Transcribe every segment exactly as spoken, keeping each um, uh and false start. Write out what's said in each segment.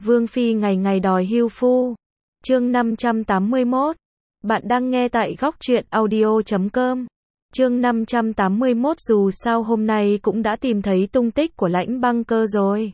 Vương Phi ngày ngày đòi hưu phu. Chương năm trăm tám mươi mốt. Bạn đang nghe tại góc truyện audio chấm com. Chương năm trăm tám mươi mốt dù sao hôm nay cũng đã tìm thấy tung tích của Lãnh Băng Cơ rồi.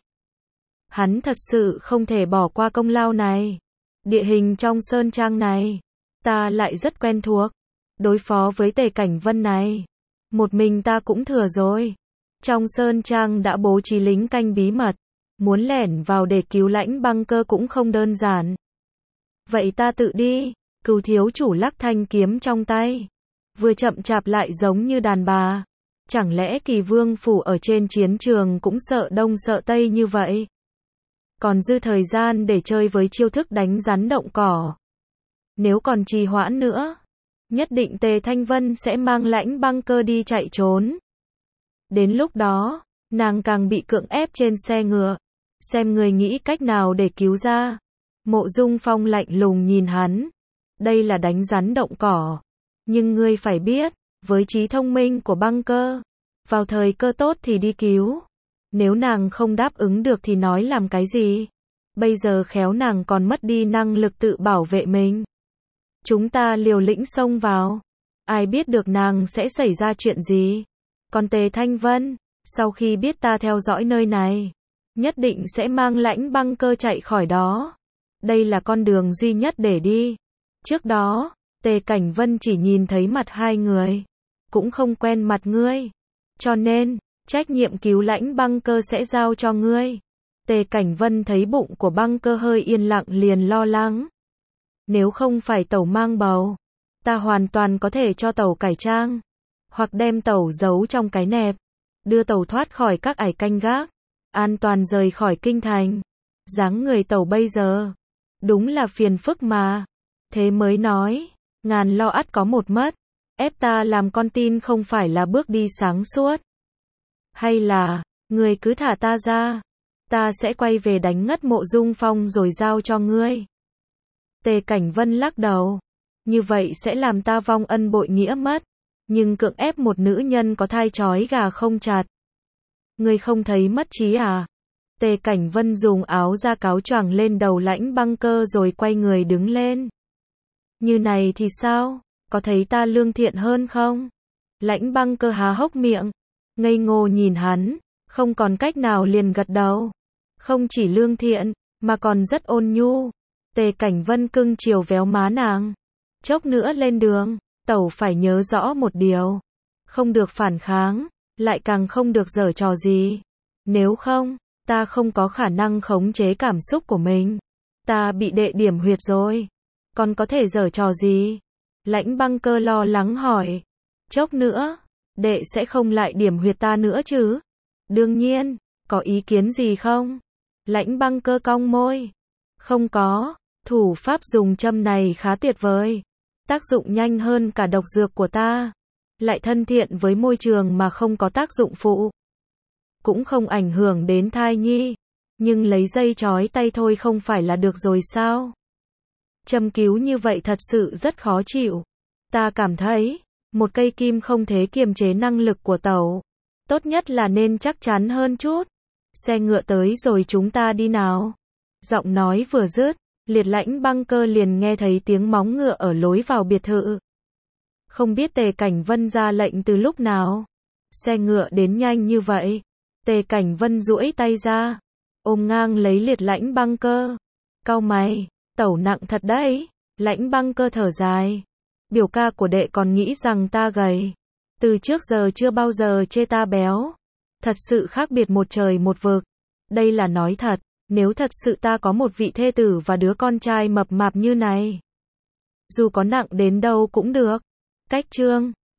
Hắn thật sự không thể bỏ qua công lao này. Địa hình trong sơn trang này, ta lại rất quen thuộc. Đối phó với Tề Cảnh Vân này, một mình ta cũng thừa rồi. Trong sơn trang đã bố trí lính canh bí mật, muốn lẻn vào để cứu Lãnh Băng Cơ cũng không đơn giản. Vậy ta tự đi. Cừu thiếu chủ lắc thanh kiếm trong tay, vừa chậm chạp lại giống như đàn bà. Chẳng lẽ Kỳ Vương phủ ở trên chiến trường cũng sợ đông sợ tây như vậy? Còn dư thời gian để chơi với chiêu thức đánh rắn động cỏ. Nếu còn trì hoãn nữa, nhất định Tề Thanh Vân sẽ mang Lãnh Băng Cơ đi chạy trốn. Đến lúc đó, nàng càng bị cưỡng ép trên xe ngựa. Xem người nghĩ cách nào để cứu ra. Mộ Dung Phong lạnh lùng nhìn hắn. Đây là đánh rắn động cỏ. Nhưng ngươi phải biết, với trí thông minh của Băng Cơ, vào thời cơ tốt thì đi cứu. Nếu nàng không đáp ứng được thì nói làm cái gì? Bây giờ khéo nàng còn mất đi năng lực tự bảo vệ mình. Chúng ta liều lĩnh xông vào. Ai biết được nàng sẽ xảy ra chuyện gì? Còn Tề Thanh Vân, sau khi biết ta theo dõi nơi này, nhất định sẽ mang Lãnh Băng Cơ chạy khỏi đó. Đây là con đường duy nhất để đi. Trước đó, Tề Cảnh Vân chỉ nhìn thấy mặt hai người, cũng không quen mặt ngươi. Cho nên, trách nhiệm cứu Lãnh Băng Cơ sẽ giao cho ngươi. Tề Cảnh Vân thấy bụng của Băng Cơ hơi yên lặng liền lo lắng. Nếu không phải tẩu mang bầu, ta hoàn toàn có thể cho tẩu cải trang, hoặc đem tẩu giấu trong cái nẹp, đưa tẩu thoát khỏi các ải canh gác, an toàn rời khỏi kinh thành. Dáng người tẩu bây giờ, đúng là phiền phức mà. Thế mới nói, ngàn lo ắt có một mất. Ép ta làm con tin không phải là bước đi sáng suốt. Hay là, ngươi cứ thả ta ra, ta sẽ quay về đánh ngất Mộ Dung Phong rồi giao cho ngươi. Tề Cảnh Vân lắc đầu. Như vậy sẽ làm ta vong ân bội nghĩa mất. Nhưng cưỡng ép một nữ nhân có thai trói gà không chặt. Ngươi không thấy mất trí à? Tề Cảnh Vân dùng áo da cáo choàng lên đầu Lãnh Băng Cơ rồi quay người đứng lên. Như này thì sao? Có thấy ta lương thiện hơn không? Lãnh Băng Cơ há hốc miệng, ngây ngô nhìn hắn, không còn cách nào liền gật đầu. Không chỉ lương thiện, mà còn rất ôn nhu. Tề Cảnh Vân cưng chiều véo má nàng. Chốc nữa lên đường, tẩu phải nhớ rõ một điều. Không được phản kháng, lại càng không được giở trò gì. Nếu không, ta không có khả năng khống chế cảm xúc của mình. Ta bị đệ điểm huyệt rồi. Còn có thể giở trò gì? Lãnh Băng Cơ lo lắng hỏi. Chốc nữa, đệ sẽ không lại điểm huyệt ta nữa chứ? Đương nhiên, có ý kiến gì không? Lãnh Băng Cơ cong môi. Không có, thủ pháp dùng châm này khá tuyệt vời. Tác dụng nhanh hơn cả độc dược của ta. Lại thân thiện với môi trường mà không có tác dụng phụ. Cũng không ảnh hưởng đến thai nhi. Nhưng lấy dây trói tay thôi không phải là được rồi sao? Châm cứu như vậy thật sự rất khó chịu. Ta cảm thấy, một cây kim không thể kiềm chế năng lực của tẩu. Tốt nhất là nên chắc chắn hơn chút. Xe ngựa tới rồi chúng ta đi nào. Giọng nói vừa dứt, Liệt Lãnh Băng Cơ liền nghe thấy tiếng móng ngựa ở lối vào biệt thự. Không biết Tề Cảnh Vân ra lệnh từ lúc nào. Xe ngựa đến nhanh như vậy. Tề Cảnh Vân duỗi tay ra, ôm ngang lấy Liệt Lãnh Băng Cơ. Cau mày, tẩu nặng thật đấy. Lãnh Băng Cơ thở dài. Biểu ca của đệ còn nghĩ rằng ta gầy. Từ trước giờ chưa bao giờ chê ta béo. Thật sự khác biệt một trời một vực. Đây là nói thật, nếu thật sự ta có một vị thê tử và đứa con trai mập mạp như này, dù có nặng đến đâu cũng được. Cách chương